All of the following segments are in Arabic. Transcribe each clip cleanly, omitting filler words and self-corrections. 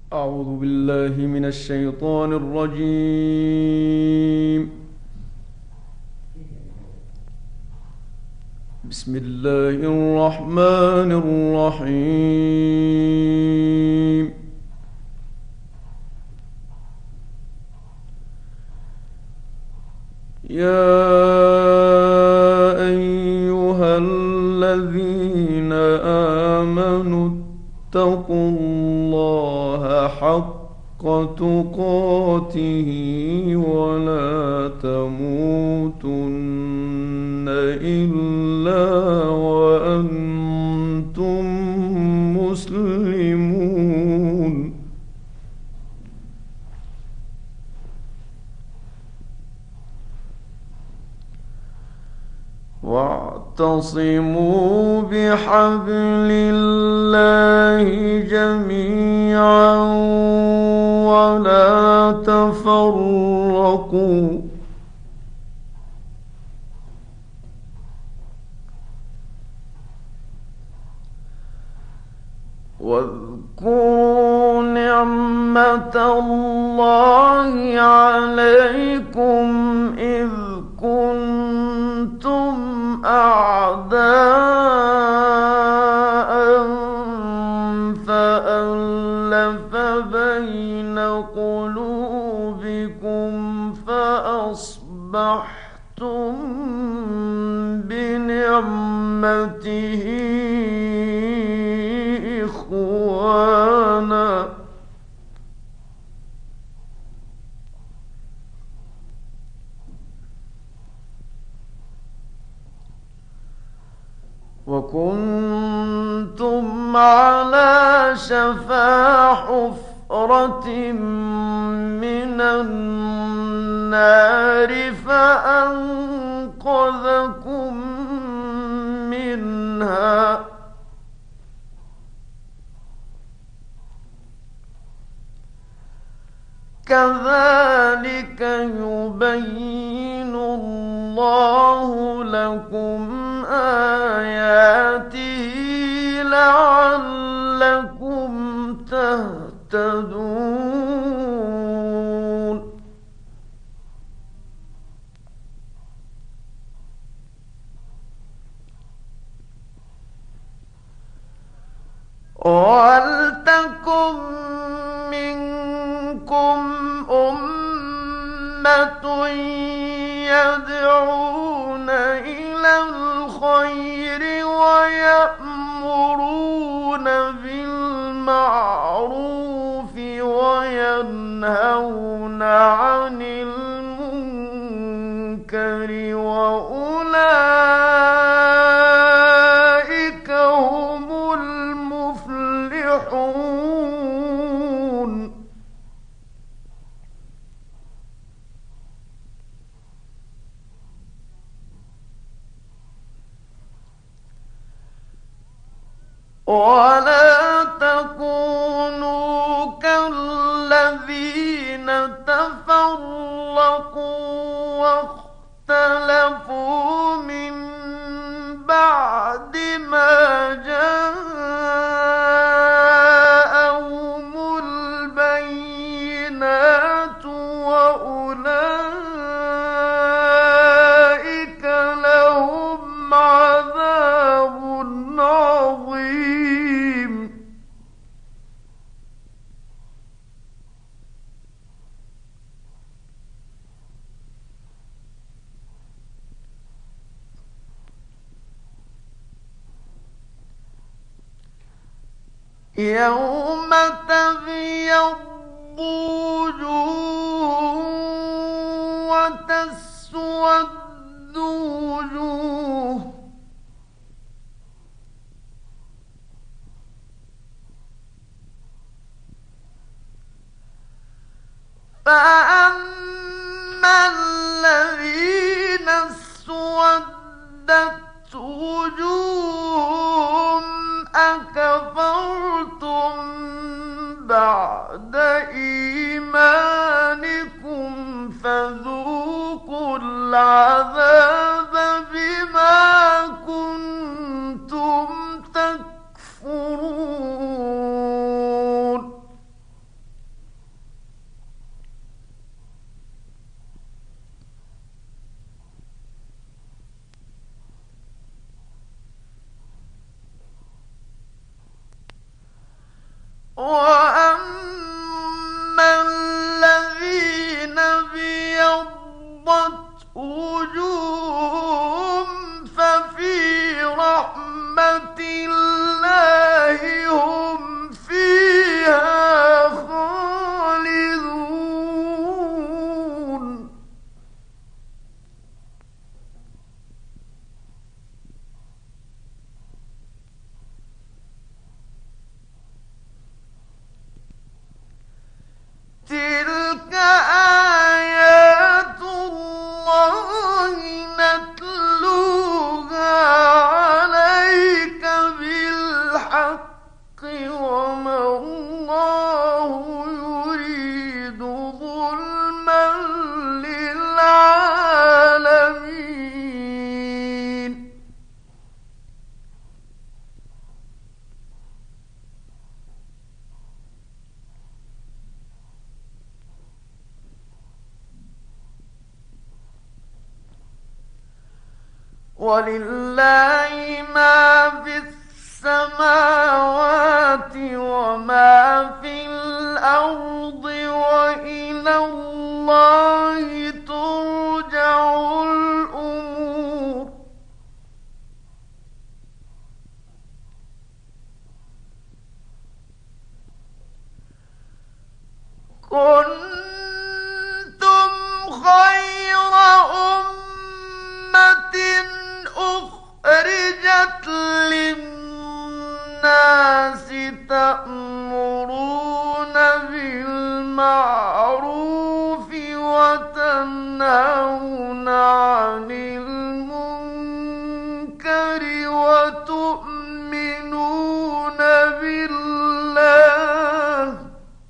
أعوذ بالله من الشيطان الرجيم. بسم الله الرحمن الرحيم. يا أيها الذين آمنوا اتقوا الله حق تقاته ولا تموتن إلا وأنتم مسلمون. واعتصموا بحبل الله جميعا ولا تفرقوا. واذكروا نعمة الله عليكم إذ كنتم أعداء فألف بين قلوبكم فأصبحتم بنعمته إخوانا. وكنتم على شفا حفرة من النار فأنقذكم منها. كذلك يبين الله لكم آياته لعلكم تهتدون. ولتكن منكم أمة يدعون إلى الخير ويأمرون بالمعروف وينهون عن المنكر وأولئك هم المفلحون. ولا تكونوا كالذين تفرقوا واختلفوا من بعد ما جاءهم البينات وأولئك لهم عذاب عظيم. يوم تبيض وجوه وتسود وجوه فأما الذين اسودت وجوههم أكفرتم بعد إيمانكم فذوقوا العذاب بما كنتم تكفرون. وأما الذين ابيضت وجوههم ففي رحمة الله هم فيها خالدون. تلك آيات الله نتلوها عليك بالحق وما الله يريد ظلما للعالمين. ولله ما في السماوات وما في الأرض وإلى الله ترجع الأمور. كنتم خير أمة أخرجت للناس تأمرون بالمعروف وتنهون عن المنكر وتؤمنون بالله.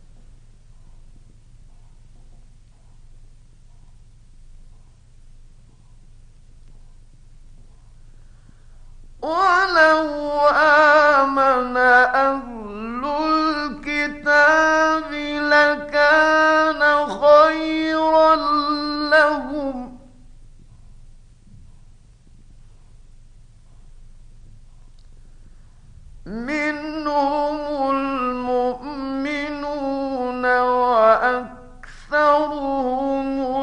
ولو آمن أهل الكتاب لكان خيرا لهم. منهم المؤمنون وأكثرهم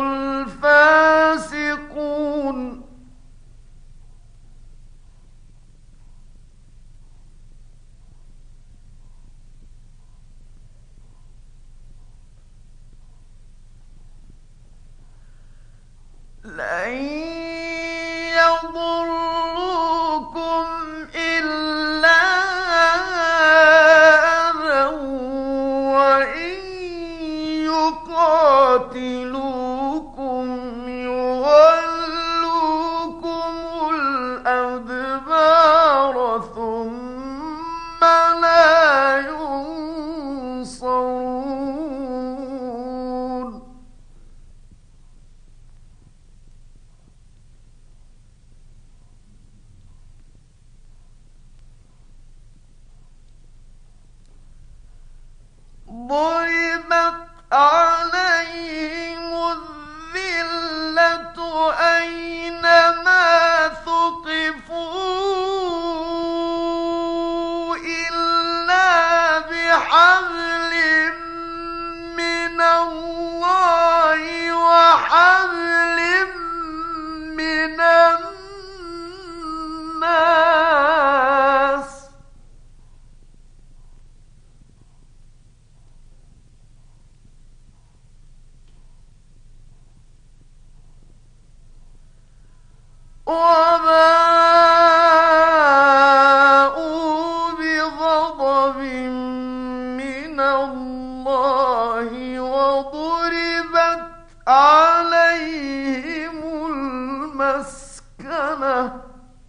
الفاسقون. لن يضروكم إلا أذى وإن يقاتلوكم يولوكم الأدبار ثم لا ينصرون. ضربت عليهم الذلة أينما ثقفوا إلا بحبل من الله وحبل من الناس. وباءوا بغضب من الله وضربت عليهم المسكنة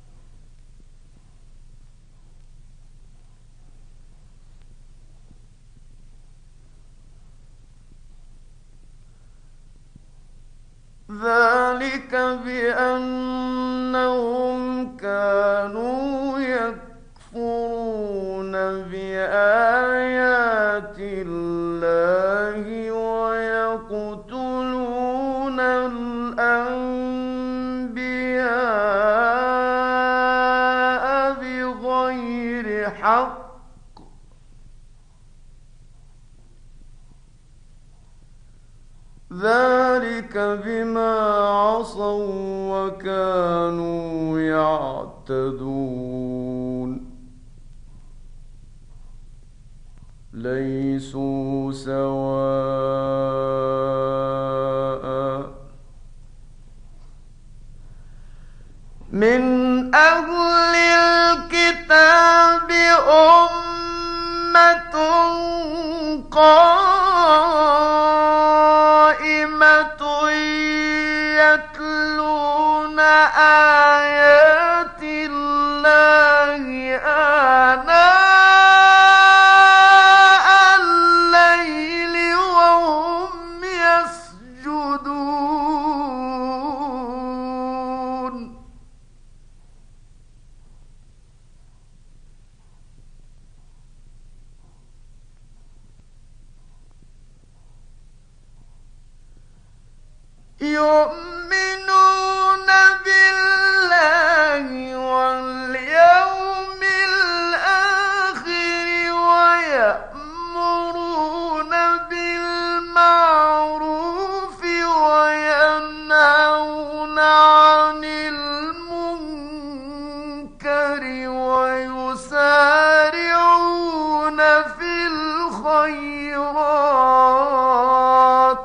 ذلك بأنهم كانوا يكفرون بآيات الله ويقتلون الأنبياء بغير حق ذلك بما عصوا وكانوا يعتدون ليسوا سواء من أهل الكتاب أمة قائمة يتلون آيات الله آناء الليل وهم يسجدون يؤمنون بالله واليوم الآخر ويأمرون بالمعروف وينهون عن المنكر ويسارعون في الخيرات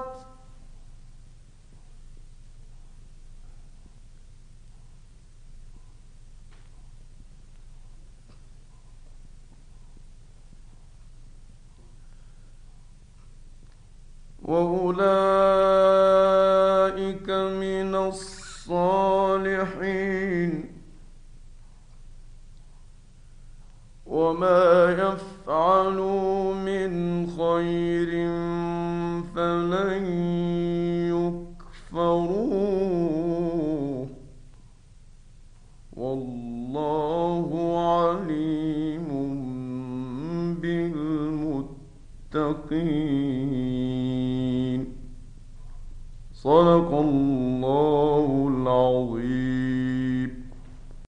وأولئك من الصالحين وما يفعلوا من خير فلن يكفروه والله عليم بالمتقين صدق الله العظيم.